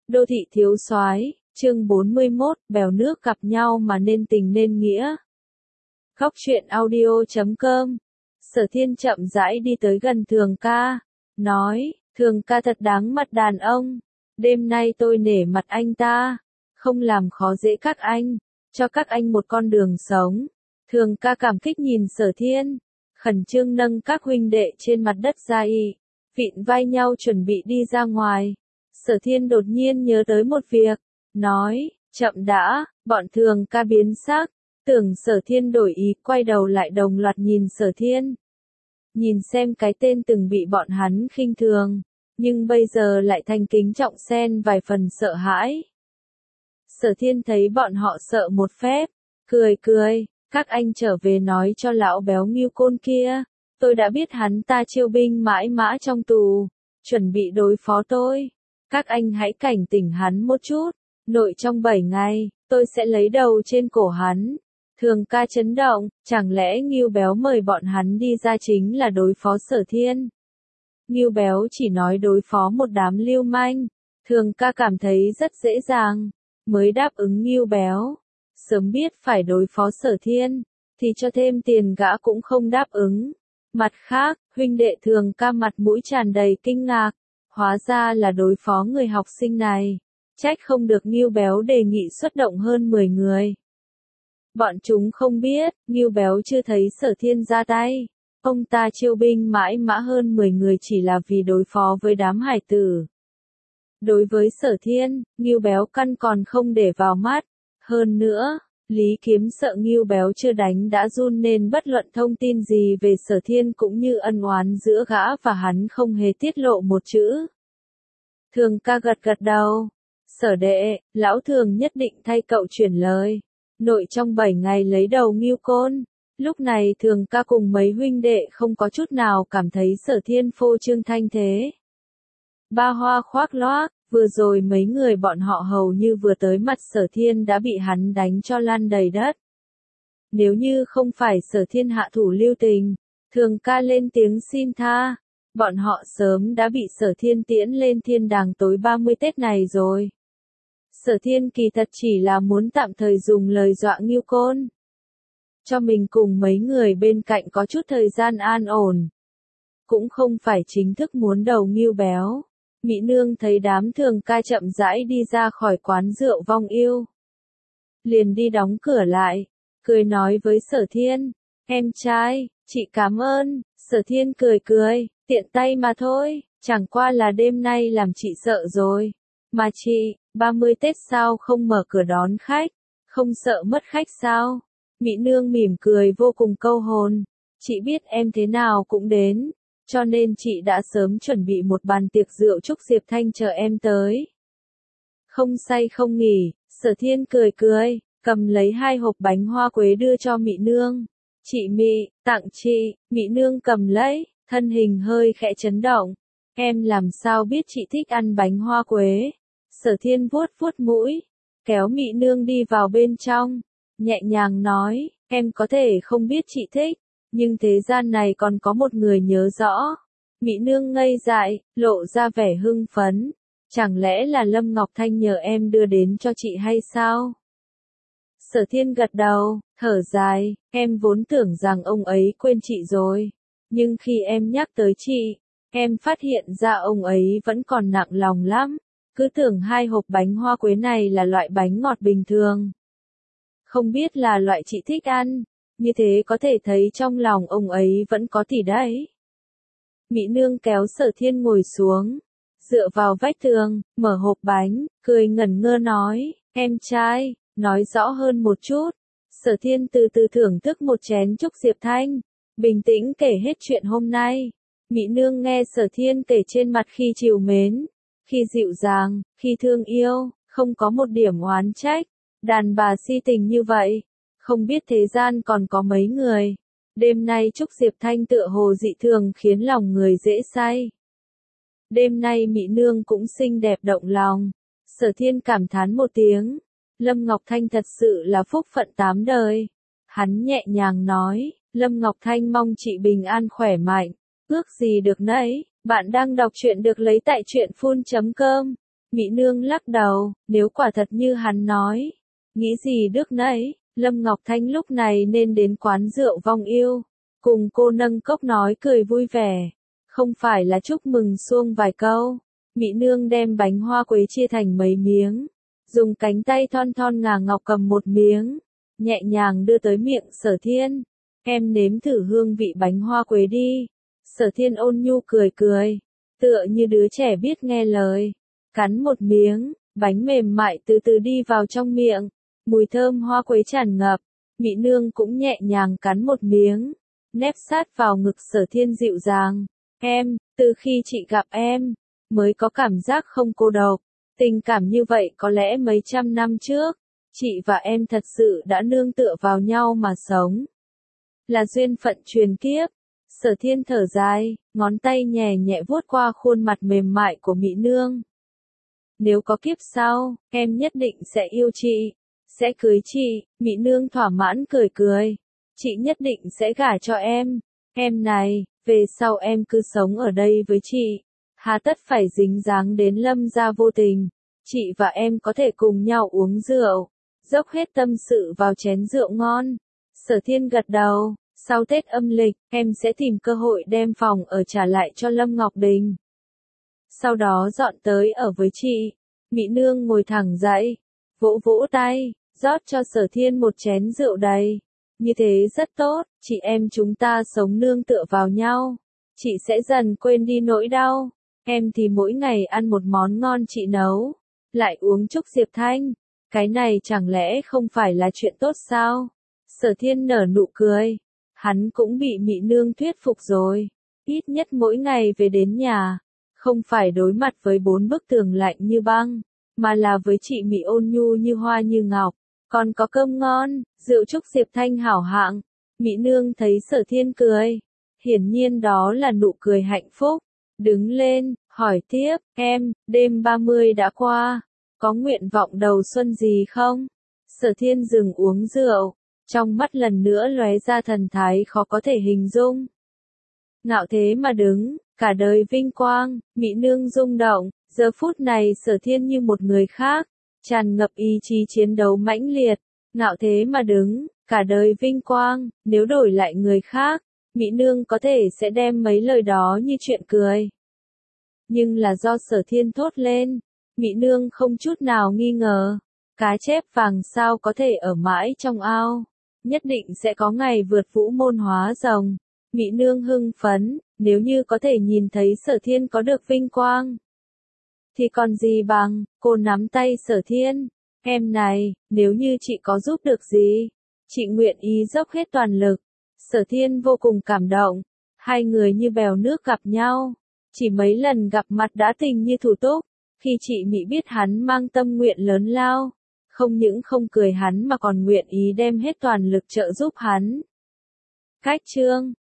Đô thị thiếu soái, chương 41, bèo nước gặp nhau mà nên tình nên nghĩa. Góc truyện audio.com. Sở Thiên chậm rãi đi tới gần Thường ca, nói, Thường ca thật đáng mặt đàn ông, đêm nay tôi nể mặt anh ta, không làm khó dễ các anh, cho các anh một con đường sống. Thường ca cảm kích nhìn Sở Thiên, khẩn trương nâng các huynh đệ trên mặt đất ra vịn vai nhau chuẩn bị đi ra ngoài. Sở Thiên đột nhiên nhớ tới một việc, nói, chậm đã, bọn Thường ca biến sắc, tưởng Sở Thiên đổi ý, quay đầu lại đồng loạt nhìn Sở Thiên. Nhìn xem cái tên từng bị bọn hắn khinh thường, nhưng bây giờ lại thành kính trọng xen vài phần sợ hãi. Sở Thiên thấy bọn họ sợ một phép, cười cười, các anh trở về nói cho lão béo Ngưu Côn kia, tôi đã biết hắn ta chiêu binh mãi mã trong tù, chuẩn bị đối phó tôi. Các anh hãy cảnh tỉnh hắn một chút, nội trong 7 ngày, tôi sẽ lấy đầu trên cổ hắn. Thường ca chấn động, chẳng lẽ Ngưu béo mời bọn hắn đi ra chính là đối phó Sở Thiên? Ngưu béo chỉ nói đối phó một đám lưu manh, Thường ca cảm thấy rất dễ dàng, mới đáp ứng Ngưu béo. Sớm biết phải đối phó Sở Thiên, thì cho thêm tiền gã cũng không đáp ứng. Mặt khác, huynh đệ Thường ca mặt mũi tràn đầy kinh ngạc, hóa ra là đối phó người học sinh này, trách không được Ngưu béo đề nghị xuất động hơn 10 người. Bọn chúng không biết, Ngưu béo chưa thấy Sở Thiên ra tay, ông ta chiêu binh mãi mã hơn 10 người chỉ là vì đối phó với đám hải tử. Đối với Sở Thiên, Ngưu béo căn còn không để vào mắt, hơn nữa, Lý Kiếm sợ Ngưu béo chưa đánh đã run nên bất luận thông tin gì về Sở Thiên cũng như ân oán giữa gã và hắn không hề tiết lộ một chữ. Thường ca gật gật đầu, Sở đệ, lão Thường nhất định thay cậu chuyển lời, nội trong 7 ngày lấy đầu Ngưu Côn. Lúc này Thường ca cùng mấy huynh đệ không có chút nào cảm thấy Sở Thiên phô trương thanh thế. Ba hoa khoác lác, vừa rồi mấy người bọn họ hầu như vừa tới mặt Sở Thiên đã bị hắn đánh cho lăn đầy đất. Nếu như không phải Sở Thiên hạ thủ lưu tình, Thường ca lên tiếng xin tha, bọn họ sớm đã bị Sở Thiên tiễn lên thiên đàng tối 30 Tết này rồi. Sở Thiên kỳ thật chỉ là muốn tạm thời dùng lời dọa Ngưu Côn, cho mình cùng mấy người bên cạnh có chút thời gian an ổn. Cũng không phải chính thức muốn đầu Ngưu béo. Mỹ nương thấy đám Thường ca chậm rãi đi ra khỏi quán rượu Vong Yêu, liền đi đóng cửa lại, cười nói với Sở Thiên, em trai, chị cảm ơn. Sở Thiên cười cười, tiện tay mà thôi, chẳng qua là đêm nay làm chị sợ rồi. Mà chị, 30 Tết sao không mở cửa đón khách, không sợ mất khách sao? Mỹ nương mỉm cười vô cùng câu hồn, chị biết em thế nào cũng đến, cho nên chị đã sớm chuẩn bị một bàn tiệc rượu chúc Diệp Thanh chờ em tới. Không say không nghỉ, Sở Thiên cười cười, cầm lấy 2 hộp bánh hoa quế đưa cho Mỹ nương. Chị Mỹ, tặng chị. Mỹ nương cầm lấy, thân hình hơi khẽ chấn động. Em làm sao biết chị thích ăn bánh hoa quế? Sở Thiên vuốt vuốt mũi, kéo Mỹ nương đi vào bên trong, nhẹ nhàng nói, em có thể không biết chị thích, nhưng thế gian này còn có một người nhớ rõ. Mỹ nương ngây dại, lộ ra vẻ hưng phấn, chẳng lẽ là Lâm Ngọc Thanh nhờ em đưa đến cho chị hay sao? Sở Thiên gật đầu, thở dài, em vốn tưởng rằng ông ấy quên chị rồi, nhưng khi em nhắc tới chị, em phát hiện ra ông ấy vẫn còn nặng lòng lắm, cứ tưởng 2 hộp bánh hoa quế này là loại bánh ngọt bình thường. Không biết là loại chị thích ăn, như thế có thể thấy trong lòng ông ấy vẫn có tỷ đấy. Mỹ nương kéo Sở Thiên ngồi xuống, dựa vào vách tường, mở hộp bánh, cười ngẩn ngơ nói, em trai, nói rõ hơn một chút. Sở Thiên từ từ thưởng thức một chén chúc Diệp Thanh, bình tĩnh kể hết chuyện hôm nay. Mỹ nương nghe Sở Thiên kể trên mặt khi trìu mến, khi dịu dàng, khi thương yêu, không có một điểm oán trách. Đàn bà si tình như vậy, không biết thế gian còn có mấy người. Đêm nay chúc Diệp Thanh tựa hồ dị thường khiến lòng người dễ say. Đêm nay Mỹ nương cũng xinh đẹp động lòng. Sở Thiên cảm thán một tiếng, Lâm Ngọc Thanh thật sự là phúc phận 8 đời. Hắn nhẹ nhàng nói, Lâm Ngọc Thanh mong chị bình an khỏe mạnh, ước gì được nấy. Bạn đang đọc truyện được lấy tại truyện full.com. Mỹ Nương lắc đầu, nếu quả thật như hắn nói. Nghĩ gì đức nấy, Lâm Ngọc Thanh lúc này nên đến quán rượu Vong Yêu. Cùng cô nâng cốc nói cười vui vẻ. Không phải là chúc mừng xuông vài câu. Mỹ Nương đem bánh hoa quế chia thành mấy miếng. Dùng cánh tay thon thon ngà ngọc cầm một miếng. Nhẹ nhàng đưa tới miệng Sở Thiên. Em nếm thử hương vị bánh hoa quế đi. Sở Thiên ôn nhu cười cười. Tựa như đứa trẻ biết nghe lời. Cắn một miếng, bánh mềm mại từ từ đi vào trong miệng. Mùi thơm hoa quế tràn ngập. Mỹ Nương cũng nhẹ nhàng cắn một miếng. Nép sát vào ngực Sở Thiên dịu dàng. Em, từ khi chị gặp em, mới có cảm giác không cô độc. Tình cảm như vậy có lẽ mấy trăm năm trước, chị và em thật sự đã nương tựa vào nhau mà sống. Là duyên phận truyền kiếp. Sở Thiên thở dài, ngón tay nhẹ nhẹ vuốt qua khuôn mặt mềm mại của Mỹ Nương. Nếu có kiếp sau, em nhất định sẽ yêu chị, sẽ cưới chị. Mỹ Nương thỏa mãn cười cười. Chị nhất định sẽ gả cho em. Em này, về sau em cứ sống ở đây với chị. Hà tất phải dính dáng đến Lâm gia vô tình. Chị và em có thể cùng nhau uống rượu. Dốc hết tâm sự vào chén rượu ngon. Sở Thiên gật đầu. Sau Tết âm lịch, em sẽ tìm cơ hội đem phòng ở trả lại cho Lâm Ngọc Đình. Sau đó dọn tới ở với chị. Mỹ Nương ngồi thẳng dậy. Vỗ vỗ tay. Rót cho Sở Thiên một chén rượu đầy. Như thế rất tốt, chị em chúng ta sống nương tựa vào nhau. Chị sẽ dần quên đi nỗi đau. Em thì mỗi ngày ăn một món ngon chị nấu. Lại uống chúc Diệp Thanh. Cái này chẳng lẽ không phải là chuyện tốt sao? Sở Thiên nở nụ cười. Hắn cũng bị Mỹ Nương thuyết phục rồi. Ít nhất mỗi ngày về đến nhà. Không phải đối mặt với 4 bức tường lạnh như băng. Mà là với chị Mỹ ôn nhu như hoa như ngọc. Còn có cơm ngon, rượu chúc Diệp Thanh hảo hạng. Mỹ Nương thấy Sở Thiên cười. Hiển nhiên đó là nụ cười hạnh phúc. Đứng lên, hỏi tiếp, em, đêm 30 đã qua. Có nguyện vọng đầu xuân gì không? Sở Thiên dừng uống rượu. Trong mắt lần nữa lóe ra thần thái khó có thể hình dung. Ngạo thế mà đứng, cả đời vinh quang. Mỹ Nương rung động. Giờ phút này Sở Thiên như một người khác. Tràn ngập ý chí chiến đấu mãnh liệt. Ngạo thế mà đứng, cả đời vinh quang. Nếu đổi lại người khác, Mỹ Nương có thể sẽ đem mấy lời đó như chuyện cười. Nhưng là do Sở Thiên thốt lên. Mỹ Nương không chút nào nghi ngờ. Cá chép vàng sao có thể ở mãi trong ao. Nhất định sẽ có ngày vượt vũ môn hóa rồng. Mỹ Nương hưng phấn, nếu như có thể nhìn thấy Sở Thiên có được vinh quang. Thì còn gì bằng, cô nắm tay Sở Thiên. Em này, nếu như chị có giúp được gì, chị nguyện ý dốc hết toàn lực. Sở Thiên vô cùng cảm động. Hai người như bèo nước gặp nhau. Chỉ mấy lần gặp mặt đã tình như thủ túc. Khi chị Mỹ biết hắn mang tâm nguyện lớn lao. Không những không cười hắn mà còn nguyện ý đem hết toàn lực trợ giúp hắn. Cách chương